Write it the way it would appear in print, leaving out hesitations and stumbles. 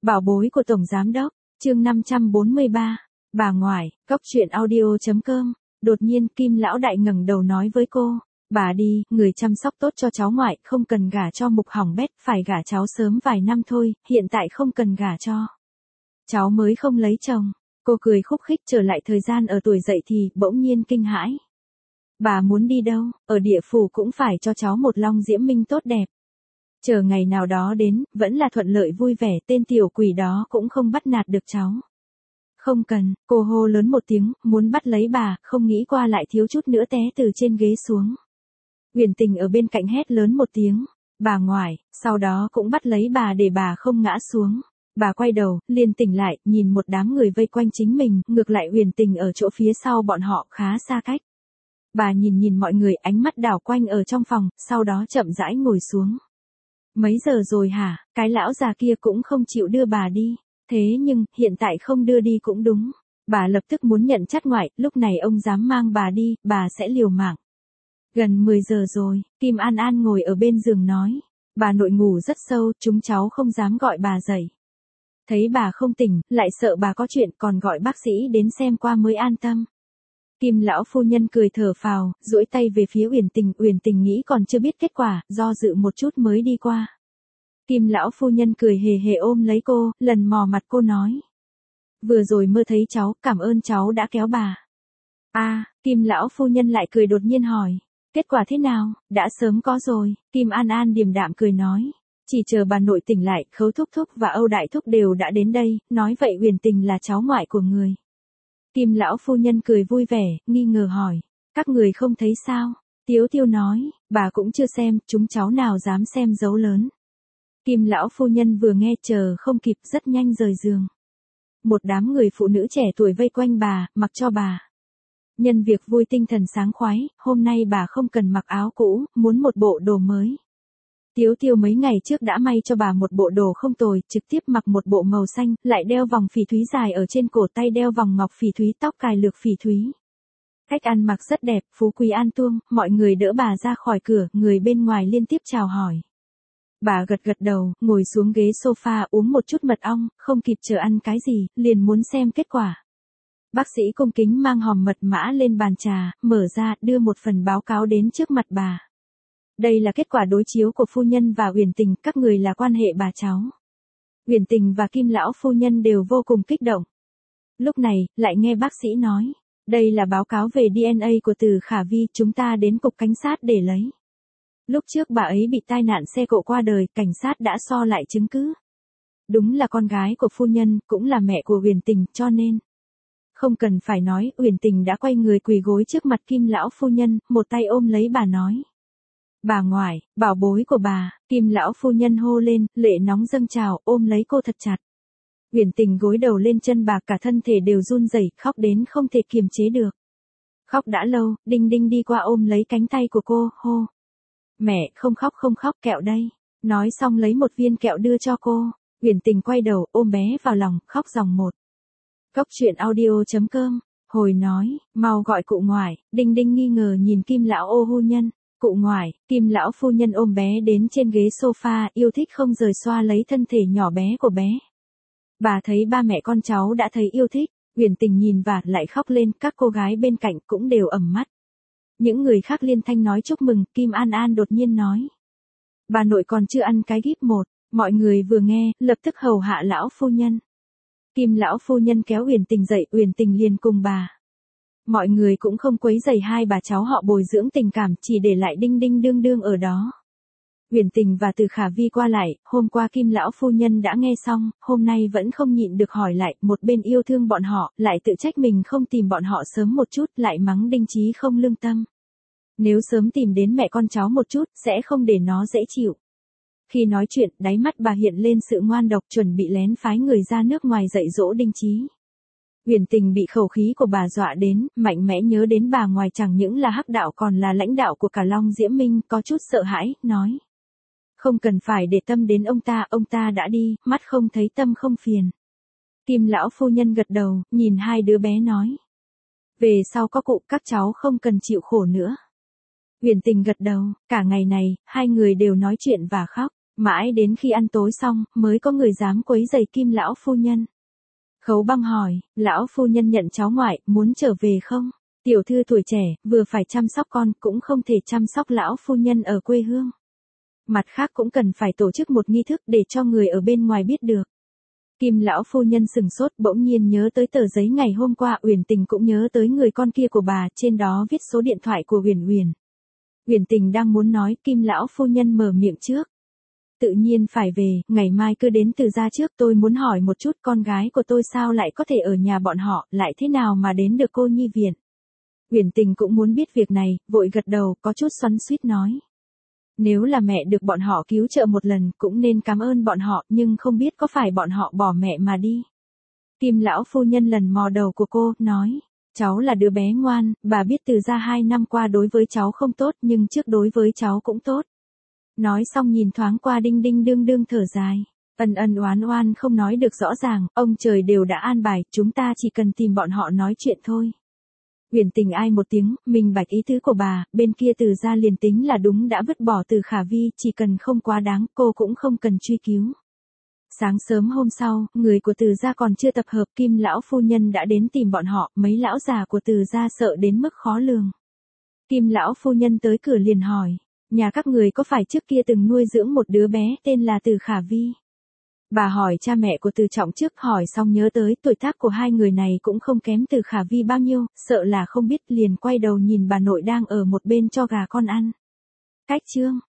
Bảo bối của Tổng Giám Đốc, chương 543, bà ngoại, Cóc truyện audio.com. Đột nhiên Kim Lão Đại ngẩng đầu nói với cô, bà đi, người chăm sóc tốt cho cháu ngoại, không cần gả cho Mục Hỏng Bét, phải gả cháu sớm vài năm thôi, hiện tại không cần gả cho. Cháu mới không lấy chồng. Cô cười khúc khích trở lại thời gian ở tuổi dậy thì, bỗng nhiên kinh hãi. Bà muốn đi đâu, ở địa phủ cũng phải cho cháu một long diễm minh tốt đẹp. Chờ ngày nào đó đến, vẫn là thuận lợi vui vẻ, tên tiểu quỷ đó cũng không bắt nạt được cháu. Không cần, cô hô lớn một tiếng, muốn bắt lấy bà, không nghĩ qua lại thiếu chút nữa té từ trên ghế xuống. Huyền Tình ở bên cạnh hét lớn một tiếng, bà ngoại, sau đó cũng bắt lấy bà để bà không ngã xuống. Bà quay đầu, liền tỉnh lại, nhìn một đám người vây quanh chính mình, ngược lại Huyền Tình ở chỗ phía sau bọn họ khá xa cách. Bà nhìn mọi người, ánh mắt đảo quanh ở trong phòng, sau đó chậm rãi ngồi xuống. Mấy giờ rồi hả, cái lão già kia cũng không chịu đưa bà đi. Thế nhưng, hiện tại không đưa đi cũng đúng. Bà lập tức muốn nhận chắt ngoại, lúc này ông dám mang bà đi, bà sẽ liều mạng. Gần 10 giờ rồi, Kim An An ngồi ở bên giường nói. Bà nội ngủ rất sâu, chúng cháu không dám gọi bà dậy. Thấy bà không tỉnh, lại sợ bà có chuyện, còn gọi bác sĩ đến xem qua mới an tâm. Kim lão phu nhân cười thở phào, duỗi tay về phía Uyển Tình nghĩ còn chưa biết kết quả, do dự một chút mới đi qua. Kim lão phu nhân cười hề hề ôm lấy cô, lần mò mặt cô nói. Vừa rồi mơ thấy cháu, cảm ơn cháu đã kéo bà. Kim lão phu nhân lại cười đột nhiên hỏi. Kết quả thế nào, đã sớm có rồi, Kim An An điềm đạm cười nói. Chỉ chờ bà nội tỉnh lại, Khấu thúc thúc và Âu đại thúc đều đã đến đây, nói vậy Uyển Tình là cháu ngoại của người. Kim lão phu nhân cười vui vẻ, nghi ngờ hỏi. Các người không thấy sao? Tiếu Tiêu nói, bà cũng chưa xem, chúng cháu nào dám xem dấu lớn. Kim lão phu nhân vừa nghe chờ không kịp rất nhanh rời giường. Một đám người phụ nữ trẻ tuổi vây quanh bà, mặc cho bà. Nhân việc vui tinh thần sáng khoái, hôm nay bà không cần mặc áo cũ, muốn một bộ đồ mới. Tiếu Tiêu mấy ngày trước đã may cho bà một bộ đồ không tồi, trực tiếp mặc một bộ màu xanh, lại đeo vòng phỉ thúy dài ở trên cổ tay, đeo vòng ngọc phỉ thúy, tóc cài lược phỉ thúy. Cách ăn mặc rất đẹp, phú quý an tuông, mọi người đỡ bà ra khỏi cửa, người bên ngoài liên tiếp chào hỏi. Bà gật đầu, ngồi xuống ghế sofa uống một chút mật ong, không kịp chờ ăn cái gì, liền muốn xem kết quả. Bác sĩ cung kính mang hòm mật mã lên bàn trà, mở ra, đưa một phần báo cáo đến trước mặt bà. Đây là kết quả đối chiếu của phu nhân và Uyển Tình, các người là quan hệ bà cháu. Uyển Tình và Kim lão phu nhân đều vô cùng kích động. Lúc này, lại nghe bác sĩ nói, đây là báo cáo về DNA của Từ Khả Vi, chúng ta đến cục cảnh sát để lấy. Lúc trước bà ấy bị tai nạn xe cộ qua đời, cảnh sát đã so lại chứng cứ. Đúng là con gái của phu nhân, cũng là mẹ của Uyển Tình, cho nên. Không cần phải nói, Uyển Tình đã quay người quỳ gối trước mặt Kim lão phu nhân, một tay ôm lấy bà nói. Bà ngoại, bảo bối của bà, Kim lão phu nhân hô lên, lệ nóng dâng trào, ôm lấy cô thật chặt. Uyển Tình gối đầu lên chân bà, cả thân thể đều run rẩy, khóc đến không thể kiềm chế được. Khóc đã lâu, Đinh Đinh đi qua ôm lấy cánh tay của cô, hô. Mẹ, không khóc, kẹo đây. Nói xong lấy một viên kẹo đưa cho cô. Uyển Tình quay đầu, ôm bé vào lòng, khóc ròng một. Cóc truyện audio.com. Hồi nói, mau gọi cụ ngoại. Đinh Đinh nghi ngờ nhìn Kim lão ô phu nhân. Cụ ngoại, Kim lão phu nhân ôm bé đến trên ghế sofa, yêu thích không rời xoa lấy thân thể nhỏ bé của bé. Bà thấy ba mẹ con cháu đã thấy yêu thích, Uyển Tình nhìn và lại khóc lên, các cô gái bên cạnh cũng đều ẩm mắt. Những người khác liên thanh nói chúc mừng, Kim An An đột nhiên nói. Bà nội còn chưa ăn cái gíp một, mọi người vừa nghe, lập tức hầu hạ lão phu nhân. Kim lão phu nhân kéo Uyển Tình dậy, Uyển Tình liền cùng bà. Mọi người cũng không quấy rầy hai bà cháu họ bồi dưỡng tình cảm, chỉ để lại Đinh Đinh đương đương ở đó. Uyển Tình và Từ Khả Vi qua lại, hôm qua Kim lão phu nhân đã nghe xong, hôm nay vẫn không nhịn được hỏi lại, một bên yêu thương bọn họ, lại tự trách mình không tìm bọn họ sớm một chút, lại mắng Đinh Chí không lương tâm. Nếu sớm tìm đến mẹ con cháu một chút, sẽ không để nó dễ chịu. Khi nói chuyện, đáy mắt bà hiện lên sự ngoan độc, chuẩn bị lén phái người ra nước ngoài dạy dỗ Đinh Chí. Uyển Tình bị khẩu khí của bà dọa đến, mạnh mẽ nhớ đến bà ngoài chẳng những là hắc đạo còn là lãnh đạo của cả Long Diễm Minh, có chút sợ hãi, nói. Không cần phải để tâm đến ông ta đã đi, mắt không thấy tâm không phiền. Kim lão phu nhân gật đầu, nhìn hai đứa bé nói. Về sau có cụ, các cháu không cần chịu khổ nữa. Uyển Tình gật đầu, cả ngày này, hai người đều nói chuyện và khóc. Mãi đến khi ăn tối xong, mới có người dám quấy rầy Kim lão phu nhân. Khấu Băng hỏi, lão phu nhân nhận cháu ngoại, muốn trở về không? Tiểu thư tuổi trẻ, vừa phải chăm sóc con, cũng không thể chăm sóc lão phu nhân ở quê hương. Mặt khác cũng cần phải tổ chức một nghi thức để cho người ở bên ngoài biết được. Kim lão phu nhân sừng sốt, bỗng nhiên nhớ tới tờ giấy ngày hôm qua, Uyển Tình cũng nhớ tới người con kia của bà, trên đó viết số điện thoại của Uyển Uyển. Uyển Tình đang muốn nói, Kim lão phu nhân mở miệng trước. Tự nhiên phải về, ngày mai cứ đến Từ gia trước, tôi muốn hỏi một chút con gái của tôi sao lại có thể ở nhà bọn họ, lại thế nào mà đến được cô nhi viện. Uyển Tình cũng muốn biết việc này, vội gật đầu, có chút xoắn xuýt nói. Nếu là mẹ được bọn họ cứu trợ một lần, cũng nên cảm ơn bọn họ, nhưng không biết có phải bọn họ bỏ mẹ mà đi. Kim lão phu nhân lần mò đầu của cô, nói. Cháu là đứa bé ngoan, bà biết Từ gia 2 năm qua đối với cháu không tốt, nhưng trước đối với cháu cũng tốt. Nói xong nhìn thoáng qua đinh đinh đương đương thở dài. Ân ân oán oán không nói được rõ ràng, ông trời đều đã an bài, chúng ta chỉ cần tìm bọn họ nói chuyện thôi. Uyển Tình ai một tiếng, mình bạch ý tứ của bà, bên kia Từ gia liền tính là đúng đã vứt bỏ Từ Khả Vi, chỉ cần không quá đáng, cô cũng không cần truy cứu. Sáng sớm hôm sau, người của Từ gia còn chưa tập hợp, Kim lão phu nhân đã đến tìm bọn họ, mấy lão già của Từ gia sợ đến mức khó lường. Kim lão phu nhân tới cửa liền hỏi, nhà các người có phải trước kia từng nuôi dưỡng một đứa bé tên là Từ Khả Vi? Bà hỏi cha mẹ của Từ Trọng trước, hỏi xong nhớ tới tuổi tác của hai người này cũng không kém Từ Khả Vi bao nhiêu, sợ là không biết, liền quay đầu nhìn bà nội đang ở một bên cho gà con ăn. Cách chương